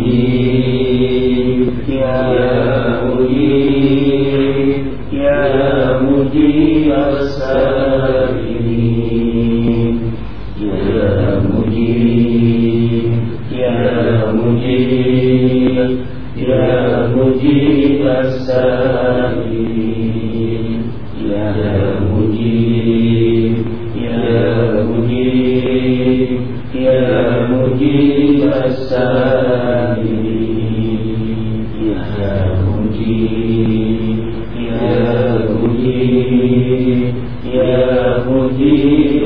مجيب يا مجيب يا مجيب السائلين يا مجيب يا مجيب يا مجيب السائلين يا مجيب يا مجيب يا مجيب السائلين يا مجيب يا مجيب يا مجيب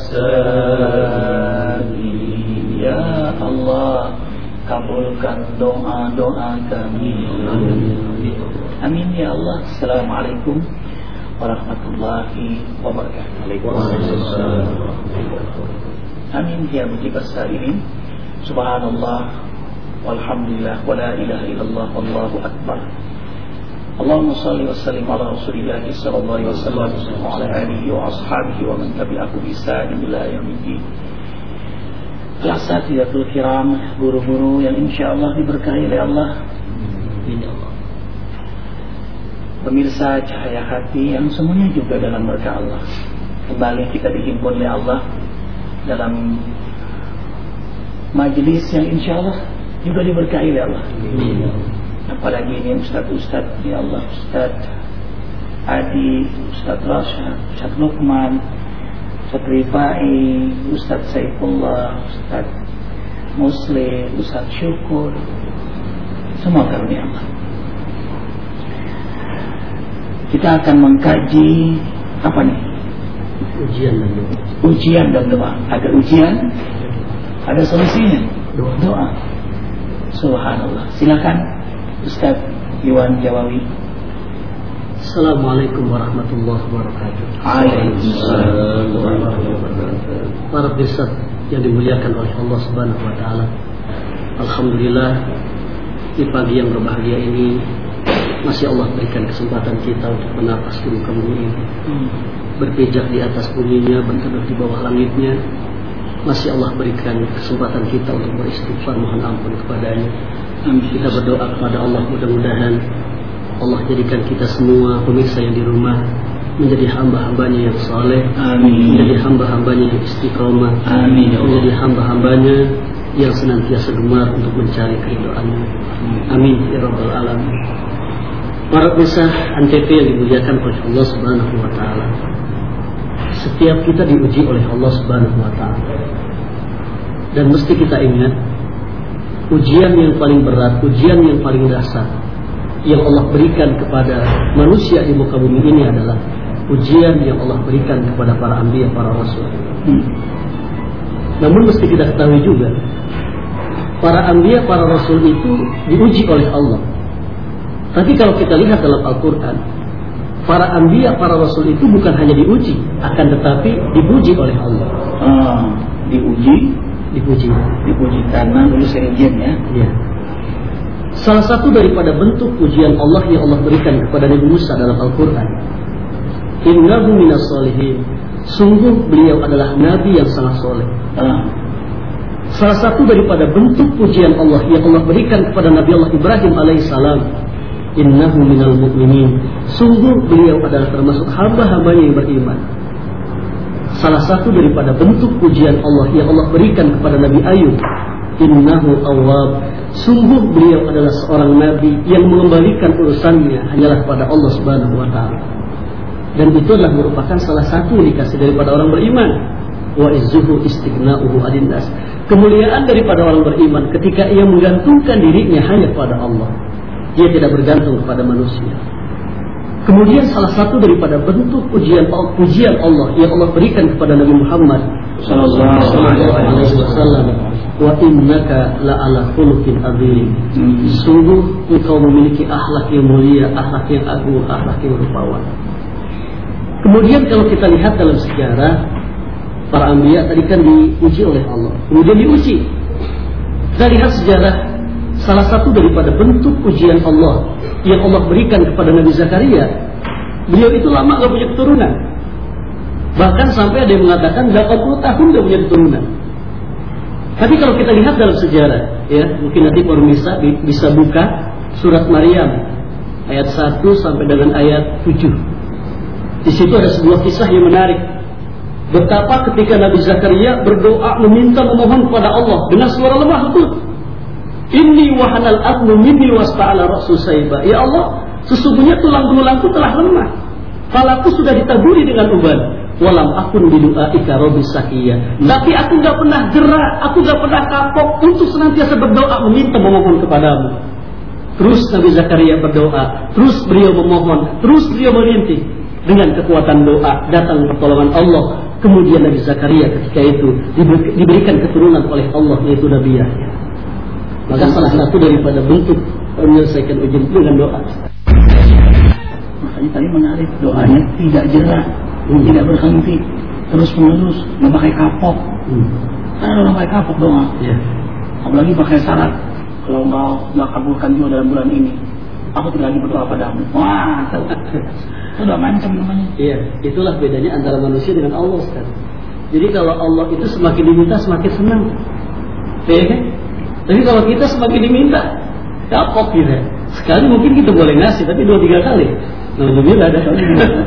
السائلين يا Allah, kabulkan doa-doa kami. Amin ya Allah. Assalamualaikum warahmatullahi wabarakatuh. Amin ya mujibas sa'ilin. Subhanallah walhamdulillah wa la ilaha illallah wallahu akbar. Allahumma salli wa sallim ala Rasulillah sallallahu alaihi wasallam wa ala alihi wa ashabihi wa man tabi'ahu bi ihsan ila yaumiddin. Asatidatul kiram, guru-guru yang insyaallah diberkahi oleh Allah. Pemirsa Cahaya Hati yang semuanya juga dalam berkah Allah. Kembali kita dihimpun oleh Allah dalam majelis yang insyaallah juga diberkahi oleh Allah. Apalagi ini Ustaz ya Allah, Ustaz Adi, Ustaz Rasha, Ustaz Luqman, Ustaz Rifai, Ustaz Saifullah, Ustaz Muslim, Ustaz Syukur, semua karunia Allah. Kita akan mengkaji apa nih? Ujian dan doa. Ada ujian, ada solusinya. Doa. Subhanallah. Silakan Ustaz Iwan Jawawi. Assalamualaikum warahmatullahi wabarakatuh. Waalaikumsalam warahmatullahi wabarakatuh. Para pemirsa yang dimuliakan oleh Allah Subhanahu wa taala. Alhamdulillah di pagi yang berbahagia ini masih Allah berikan kesempatan kita untuk bernapas di muka bumi ini. Berpijak di atas buminya, berteduh di bawah langitnya. Masih Allah berikan kesempatan kita untuk beristighfar, mohon ampun kepadanya. Kita berdoa kepada Allah, mudah-mudahan Allah jadikan kita semua pemirsa yang di rumah menjadi hamba-hambanya yang saleh, menjadi hamba-hambanya yang istiqomah, menjadi hamba-hambanya yang senantiasa gemar untuk mencari keridhaannya. Amin ya rabbal alamin. Para pemirsa Antv yang dimuliakan oleh Allah Subhanahu wa taala. Setiap kita diuji oleh Allah Subhanahu wa taala. Dan mesti kita ingat ujian yang paling berat, ujian yang paling dasar yang Allah berikan kepada manusia di muka bumi ini adalah ujian yang Allah berikan kepada para anbiya, para rasul. Namun mesti kita ketahui juga para anbiya, para rasul itu diuji oleh Allah. Tapi kalau kita lihat dalam Al-Quran, para anbiya, para rasul itu bukan hanya diuji, akan tetapi dipuji oleh Allah. Dipuji karena lulus ujian ya. Salah satu daripada bentuk ujian Allah yang Allah berikan kepada Nabi Musa dalam Al-Quran, innahu minas solihin, sungguh beliau adalah nabi yang sangat soleh. Salah satu daripada bentuk ujian Allah yang Allah berikan kepada Nabi Allah Ibrahim alaihissalam, innahu minal mu'minin, sungguh beliau adalah termasuk hamba-hambanya yang beriman. Salah satu daripada bentuk ujian Allah yang Allah berikan kepada Nabi Ayub, innahu awwab, sungguh beliau adalah seorang nabi yang mengembalikan urusannya hanyalah pada Allah Subhanahu wa taala. Dan itu adalah merupakan salah satu indikasi daripada orang beriman. Wa izzuhu istighna'uhu 'anil nas. Kemuliaan daripada orang beriman ketika ia menggantungkan dirinya hanya pada Allah. Dia tidak bergantung kepada manusia. Kemudian salah satu daripada bentuk ujian Allah yang Allah berikan kepada Nabi Muhammad sallallahu alaihi wasallam, wa innaka la'ala khuluqin adzim, sungguh engkau memiliki akhlak yang mulia, akhlak yang agung, akhlak yang rupawan. Kemudian kalau kita lihat dalam sejarah para anbiya tadi kan diuji oleh Allah, kemudian diuji. Kita lihat sejarah salah satu daripada bentuk ujian Allah yang Allah berikan kepada Nabi Zakaria, beliau itu lama gak punya keturunan. Bahkan sampai ada yang mengatakan 80 tahun gak punya keturunan. Tapi kalau kita lihat dalam sejarah, ya, mungkin nanti pemirsa bisa buka surat Maryam ayat 1 sampai dengan ayat 7. Di situ ada sebuah kisah yang menarik. Betapa ketika Nabi Zakaria berdoa memohon kepada Allah dengan suara lemah lembut. Inni wahanal azmu minni wasta'ala ra'su sayba. Ya Allah, sesungguhnya tulang belulangku telah lemah. Kepalaku sudah ditaburi dengan uban. Walam akun bidu'aika rabbi sahiya. Tapi aku enggak pernah gerak, aku enggak pernah kapok untuk senantiasa berdoa memohon kepadamu. Terus Nabi Zakaria berdoa, terus beliau memohon, terus beliau merintih. Dengan kekuatan doa datang pertolongan Allah. Kemudian Nabi Zakaria ketika itu diberikan keturunan oleh Allah, yaitu Nabi Yahya. Maka salah satu daripada bentuk menyelesaikan ujian itu dengan doa. Makanya tadi menarik, doanya tidak jerak, tidak berhenti, terus menerus, nggak pakai kapok. Karena orang pakai kapok doa, apalagi pakai syarat. Kalau engkau nggak kabulkan juga dalam bulan ini, aku tidak lagi berdoa padamu. Wah, itu udah macam namanya. Iya, itulah bedanya antara manusia dengan Allah sekarang. Jadi kalau Allah itu semakin diminta semakin senang, ya kan? Tapi kalau kita semakin diminta, kapok gitu. Sekali mungkin kita boleh ngasih, tapi 2-3 kali. Alhamdulillah ada kali.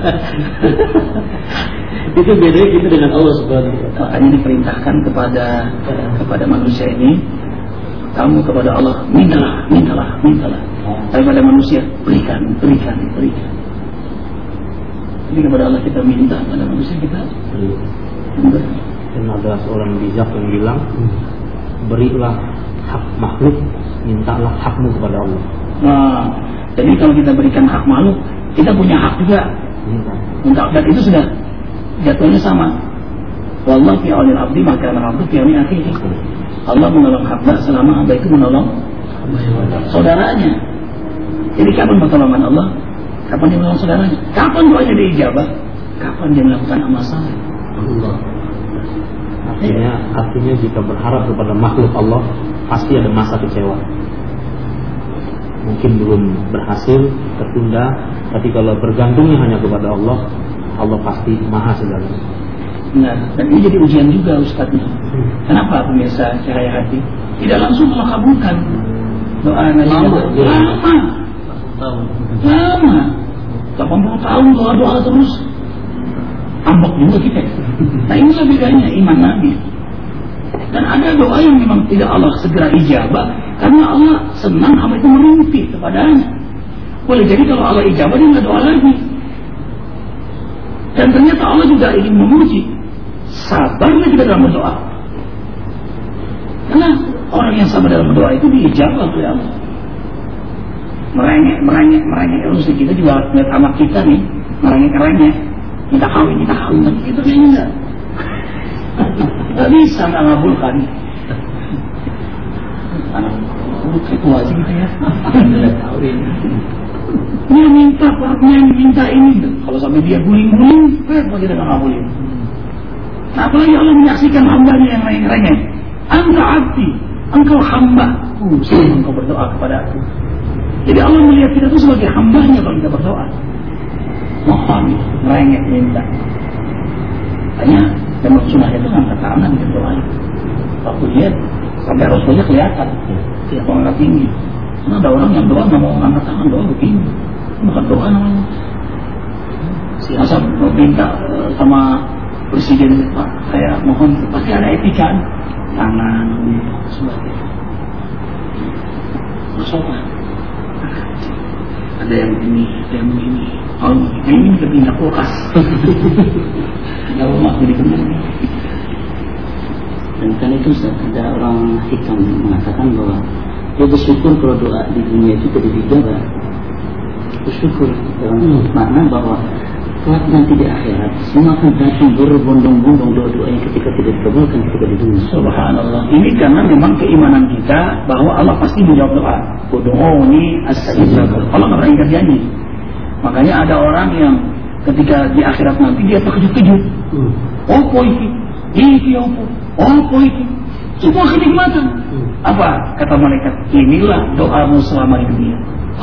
Itu bedanya kita dengan Allah Subhanahu wa taala. Makanya diperintahkan kepada manusia ini, kamu kepada Allah mintalah. Tapi pada manusia berikan. Jadi kepada Allah kita minta, pada manusia kita beri. Dan ada seorang bijak yang bilang, berilah hak makhluk, mintalah hakmu kepada Allah. Nah, jadi kalau kita berikan hak makhluk, kita punya hak juga minta. Dan itu sudah jatuhnya sama. Wallahu fi aunil abdi maka al-abdu fi auni akhihi. Allah menolong hamba selama hamba itu menolong saudaranya. Jadi kapan pertolongan Allah? Kapan dia menolong saudaranya? Kapan doanya diijabah? Kapan dia melakukan amal saleh? Allah. Artinya jika berharap kepada makhluk Allah, pasti ada masa kecewa. Mungkin belum berhasil, tertunda. Tapi kalau bergantungnya hanya kepada Allah, Allah pasti maha segalanya. Nah, dan ini jadi ujian juga Ustaznya. Kenapa pemirsa Cahaya Hati? Tidak langsung Allah kabulkan doa Nabi. Lama 80 tahun doa terus. Ambok juga kita. Nah inilah bedanya iman Nabi. Dan ada doa yang memang tidak Allah segera ijabah, karena Allah senang hamba itu merintih kepadanya. Boleh jadi kalau Allah ijabah dia nggak doa lagi. Dan ternyata Allah juga ingin memuji sabarnya kita dalam berdoa. Karena orang yang sabar dalam berdoa itu diijabah oleh Allah. Merengek terus kita juga lihat anak kita nih merengek minta kawin itu kayaknya enggak. Nggak bisa nggak ngabulkan. Anak tua aja gitu ya. Kawin. Dia minta partner, minta ini. Kalau sampai dia guling-guling, kenapa kita nggak ngabulin? Nah, apalagi Allah menyaksikan hambanya yang rengek. Anta abdi, engkau hamba. Sering engkau berdoa kepada aku. Jadi Allah melihat kita itu sebagai hambanya kalau kita berdoa. Mohon, merengek minta. Hanya memang sunnahnya itu angkat tangan di doa. Waktu dia sampai Rasulnya kelihatan, tidak mau angkat tinggi. Karena ada orang yang doa nggak mau angkat tangan, doa begini, bukan doa namanya. Masa minta sama presiden, Pak, saya mohon, pasti ada etika, tangan, sebagainya. Bersopan. Ada yang ini, ada yang ini. Oh, ini kita pindah kulkas. Tidak rumah jadi kembali. Dan kan itu ada orang hikam mengatakan bahwa dia bersyukur kalau doa di dunia itu tidak dijabah. Bersyukur dalam makna bahwa kelak nanti di akhirat semua akan datang berbondong-bondong doa-doa yang ketika tidak dikabulkan ketika di dunia. Subhanallah. Ini karena memang keimanan kita bahwa Allah pasti menjawab doa. Ud'uuni astajib lakum. Allah nggak pernah ingkar janji. Makanya ada orang yang ketika di akhirat nanti dia terkejut-kejut. Apa iki apa iki? Semua kenikmatan. Apa kata malaikat? Inilah doamu selama di dunia.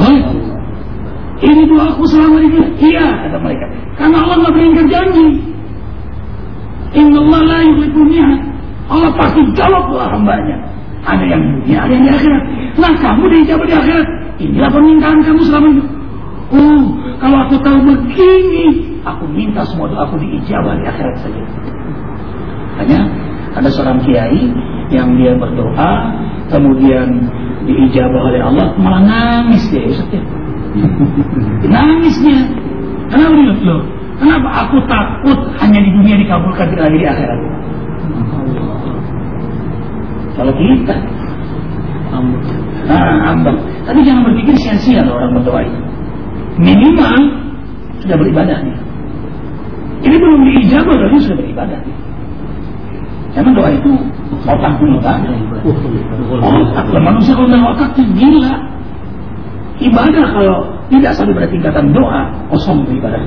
Ini doaku selama di dunia. Iya kata malaikat. Karena Allah nggak pernah ingkar janji. Innallaha la yukhlifu al-mi'ad. Allah pasti jawab doa hambanya. Ada yang di dunia, ada yang di akhirat. Nah, kamu dijawab di akhirat. Inilah permintaan kamu selama ini. Kalau aku tahu begini, aku minta semua doa aku diijabah di akhirat saja. Hanya ada seorang kiai yang dia berdoa, kemudian diijabah oleh Allah, malah nangis dia, Ustaz. Nangis dia. Kenapa dia? Loh, kenapa aku takut hanya di dunia dikabulkan, tidak lagi di akhirat? Kalau kita ambang. Tapi jangan berpikir sia-sia orang berdoa itu. Minimal sudah beribadah nih. Ini belum diijabah, tapi sudah beribadah nih. Karena doa itu otak dulu kan? Otak. Manusia kalau dengan otak itu gila. Ibadah kalau tidak sampai pada tingkatan doa, kosong beribadah.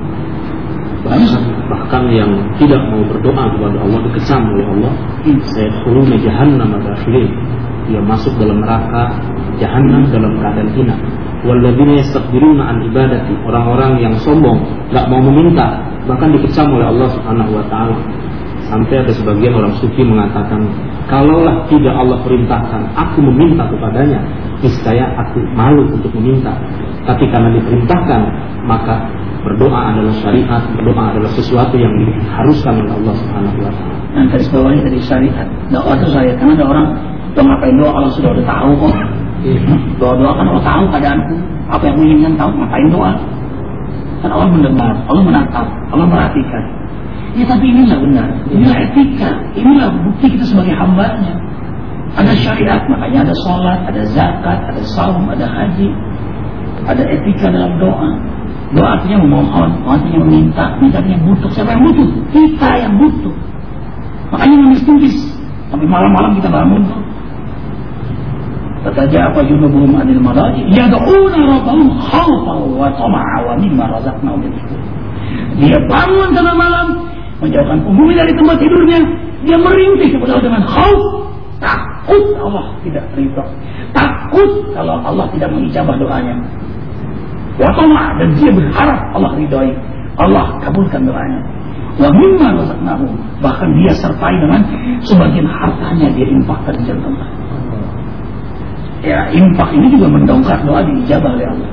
Bahkan yang tidak mau berdoa kepada Allah dikecam oleh Allah. Saya turun ke jahannam madakhirin. Dia masuk dalam neraka jahannam dalam keadaan hina. Walladzina yastakbiruna an ibadati, orang-orang yang sombong, enggak mau meminta, bahkan dikecam oleh Allah Subhanahu wa taala. Sampai ada sebagian orang sufi mengatakan, kalaulah tidak Allah perintahkan aku meminta kepadanya, niscaya aku malu untuk meminta. Tapi karena diperintahkan, maka berdoa adalah syariat, berdoa adalah sesuatu yang diharuskan oleh Allah Subhanahu wa taala. Dan garis bawahnya dari syariat. Doa itu syariat. Karena ada orang ngapain doa kalau sudah tahu kok. Doa kan Allah tahu keadaanku, apa yang menginginkan tahu, ngapain doa? Kan Allah mendengar, Allah menatap, Allah merhatikan. Ya tapi inilah benar, inilah etika, inilah bukti kita sebagai hambanya. Ada syariat, makanya ada sholat, ada zakat, ada saum, ada haji, ada etika dalam doa. Doa artinya memohon, artinya meminta, minta artinya butuh. Siapa yang butuh? Kita yang butuh. Makanya nangis-nangis sampai malam-malam kita bangun tuh. Tatajafa junubuhum anil madaji yad'una rabbahum khawfan wa tama'a wa mimma razaqnahum yunfiqun. Dia bangun tengah malam, menjauhkan punggungnya dari tempat tidurnya, dia merintih kepada Allah dengan khauf, takut Allah tidak ridha, takut kalau Allah tidak mengijabah doanya. Wa tama'a, dan dia berharap Allah ridhai, Allah kabulkan doanya. Wa mimma razaqnahum, bahkan dia sertai dengan sebagian hartanya dia infakkan di jalan Allah. Ya, infak ini juga mendongkrak doa diijabah oleh Allah.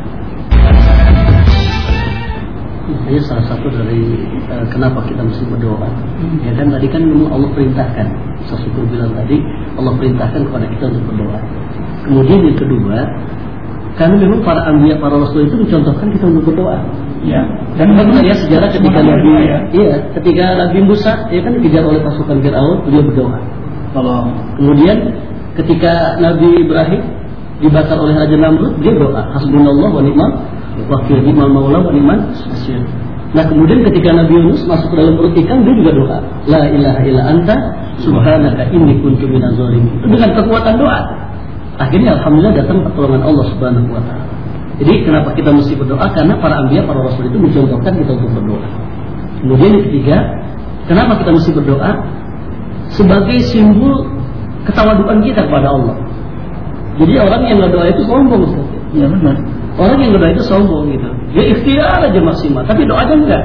Ini salah satu dari kenapa kita mesti berdoa. Ya kan tadi kan memang Allah perintahkan. Sesuatu bilang tadi Allah perintahkan kepada kita untuk berdoa. Kemudian yang kedua, karena memang para anbiya, para rasul itu mencontohkan kita untuk berdoa. Ya. Dan kita lihat sejarah ketika ketika Nabi Musa ya kan dikejar oleh pasukan Firaun, beliau berdoa. Kemudian ketika Nabi Ibrahim dibakar oleh Raja Namrud, dia doa, hasbunallah wa ni'mal wakil, ni'mal maula wa ni'mal nasir. Nah kemudian ketika Nabi Yunus masuk ke dalam perut ikan, dia juga doa, la ilaha illa anta subhanaka inni kuntu minaz zalimin. Dengan kekuatan doa, akhirnya alhamdulillah datang pertolongan Allah Subhanahu wa taala. Jadi kenapa kita mesti berdoa? Karena para anbiya, para rasul itu mencontohkan kita untuk berdoa. Kemudian yang ketiga, kenapa kita mesti berdoa? Sebagai simbol ketawaduan kita kepada Allah. Jadi orang yang berdoa itu sombong, Ustaz. Ya benar. Orang yang berdoa itu sombong gitu. Dia ikhtiar aja maksimal, tapi doanya enggak.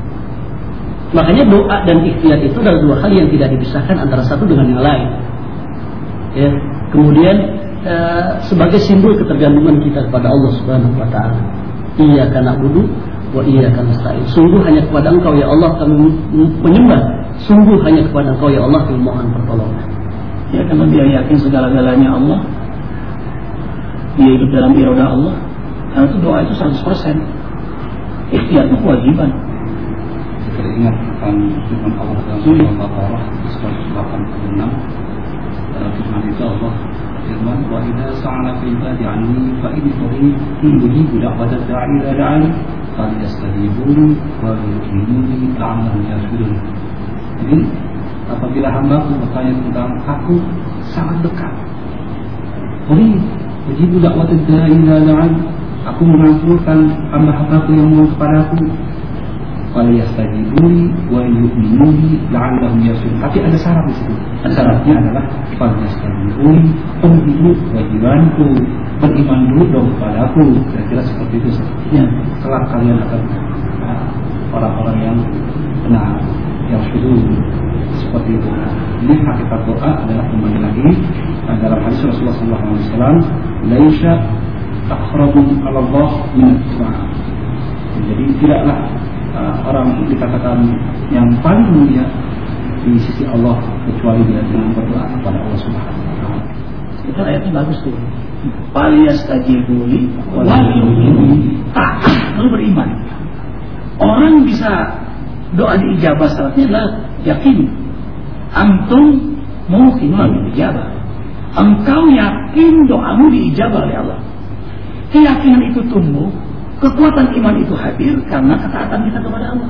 Makanya doa dan ikhtiar itu adalah dua hal yang tidak dipisahkan antara satu dengan yang lain. Ya. Kemudian sebagai simbol ketergantungan kita kepada Allah Subhanahu wa taala. Iyyaka na'budu wa iyyaka nasta'in. Sungguh hanya kepada Engkau ya Allah kami menyembah. Sungguh hanya kepada Engkau ya Allah kami mohon pertolongan. Ya karena dia yakin segala-galanya Allah, dia hidup dalam iroda Allah. Karena itu doa itu 100%. Ikhtiar itu kewajiban. Kita ingat akan firman Allah dalam surah Al-Baqarah 186. Dalam firman itu Allah firman, wa idza sa'alaka ibadi 'anni fa inni qarib ujibu da'wata da'i idza da'an falyastajibuni wa yu'minuni la'allahum yarshudun. Jadi apabila hamba-Ku bertanya tentang Aku sangat dekat. Qarib ujibu da'wata da'i idza da'an, Aku mengabulkan hamba-hamba-Ku yang mohon kepadaku. Falyastajibuni wa yu'minuni la'allahum yarshudun. Tapi ada syarat di situ. Syaratnya adalah falyastajibuni, ujibu wajibanku, beriman dulu dong kepadaku. Kira-kira seperti itu. Ya, kelak kalian akan orang-orang yang benar, yang syukur. seperti itu. Ini hakikat doa adalah kembali lagi dalam hadis Rasulullah SAW, laisa aqrabu ala Allah min ad-du'a. Jadi tidaklah orang dikatakan yang paling mulia di sisi Allah kecuali dia dengan berdoa kepada Allah Subhanahu wa taala. Itu ayatnya bagus tuh. Faliyastajibuli waliyu'minu. Lalu beriman. Orang bisa doa diijabah syaratnya adalah yakin. Antum mungkin diijabah. Engkau yakin doamu diijabah oleh Allah. Keyakinan itu tumbuh, kekuatan iman itu hadir karena ketaatan kita kepada Allah.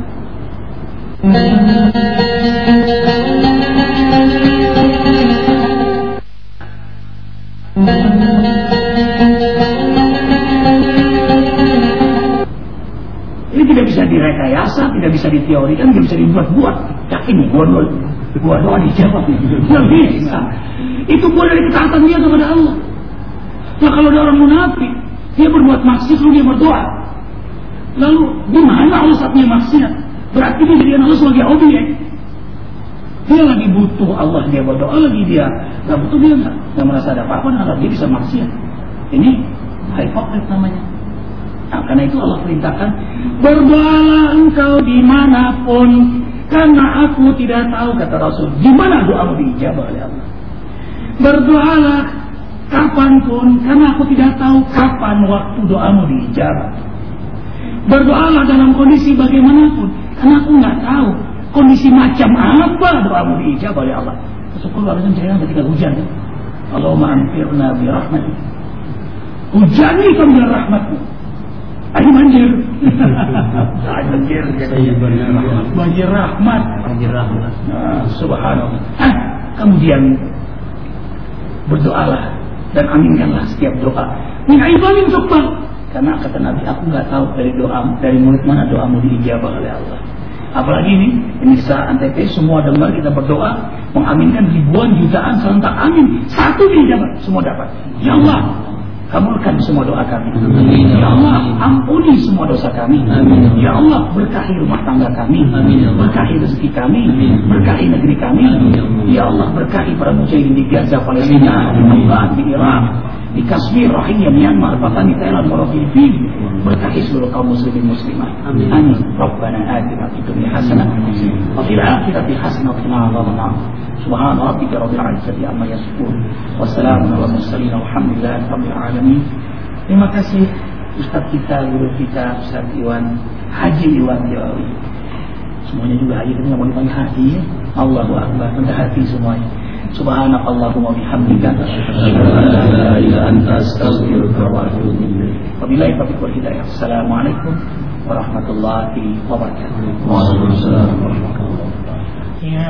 Ini tidak bisa direkayasa, tidak bisa diteorikan, tidak bisa dibuat-buat. Yakin nih, gua doa dijawab nih. Tidak bisa. Itu buah dari ketaatan dia kepada Allah. Nah kalau ada orang munafik, dia berbuat maksiat lalu dia berdoa. Lalu di mana Allah saat dia maksiat? Berarti dia jadikan Allah sebagai objek. Dia lagi butuh Allah, dia berdoa, lagi dia nggak butuh, dia nggak merasa ada apa-apa, nah dia bisa maksiat. Ini hipokrit namanya. Nah, karena itu Allah perintahkan, berdoalah engkau dimanapun, karena aku tidak tahu, kata Rasul, di mana doamu diijabah oleh Allah. Berdoalah kapanpun, karena aku tidak tahu kapan waktu doamu diijabah. Berdoalah dalam kondisi bagaimanapun, karena aku nggak tahu kondisi macam apa doamu diijabah oleh Allah. Syukur Allah dengan ketika hujan. Allahumma anfirna bi rahmatik. Hujani kami dengan rahmatmu. Ayo banjir. Banjir rahmat. Nah, subhanallah. Kemudian berdoalah dan aminkanlah setiap doa. Min ibadin tuqbal. Karena kata Nabi, aku nggak tahu dari mulut mana doamu diijabah oleh Allah. Apalagi ini saat NTP semua dengar kita berdoa, mengaminkan ribuan jutaan serentak amin, satu diijabah, semua dapat. Ya Allah, kabulkan semua doa kami. Amin. Ya Allah, ampuni semua dosa kami. Amin. Ya Allah, berkahi rumah tangga kami. Amin. Berkahi rezeki kami. Amin. Berkahi negeri kami. Amin. Ya Allah, berkahi para mujahidin di Gaza, Palestina, di Irak, di Irak, di Kashmir, Rohingya, Myanmar, bahkan di Thailand, Filipina. Berkahi seluruh kaum muslimin muslimat. Amin. Amin. Rabbana atina fid dunya hasanah wa fil akhirati hasanah wa qina adzabannar. Subhana rabbika rabbil izzati amma yasifun. Wassalamu ala mursalin walhamdulillahi rabbil alamin. Terima kasih Ustaz kita, guru kita, Ustaz Iwan, Haji Iwan Jawawi. Semuanya juga Haji, tapi nggak mau dipanggil Haji. Allahu Akbar, rendah hati semuanya. Subhanakallahumma bihamdika asyhadu an la ilaha illa anta astaghfiruka wa atubu ilaik. Wabillahi taufiq wal hidayah. Assalamualaikum warahmatullahi wabarakatuh. Waalaikumsalam warahmatullahi wabarakatuh.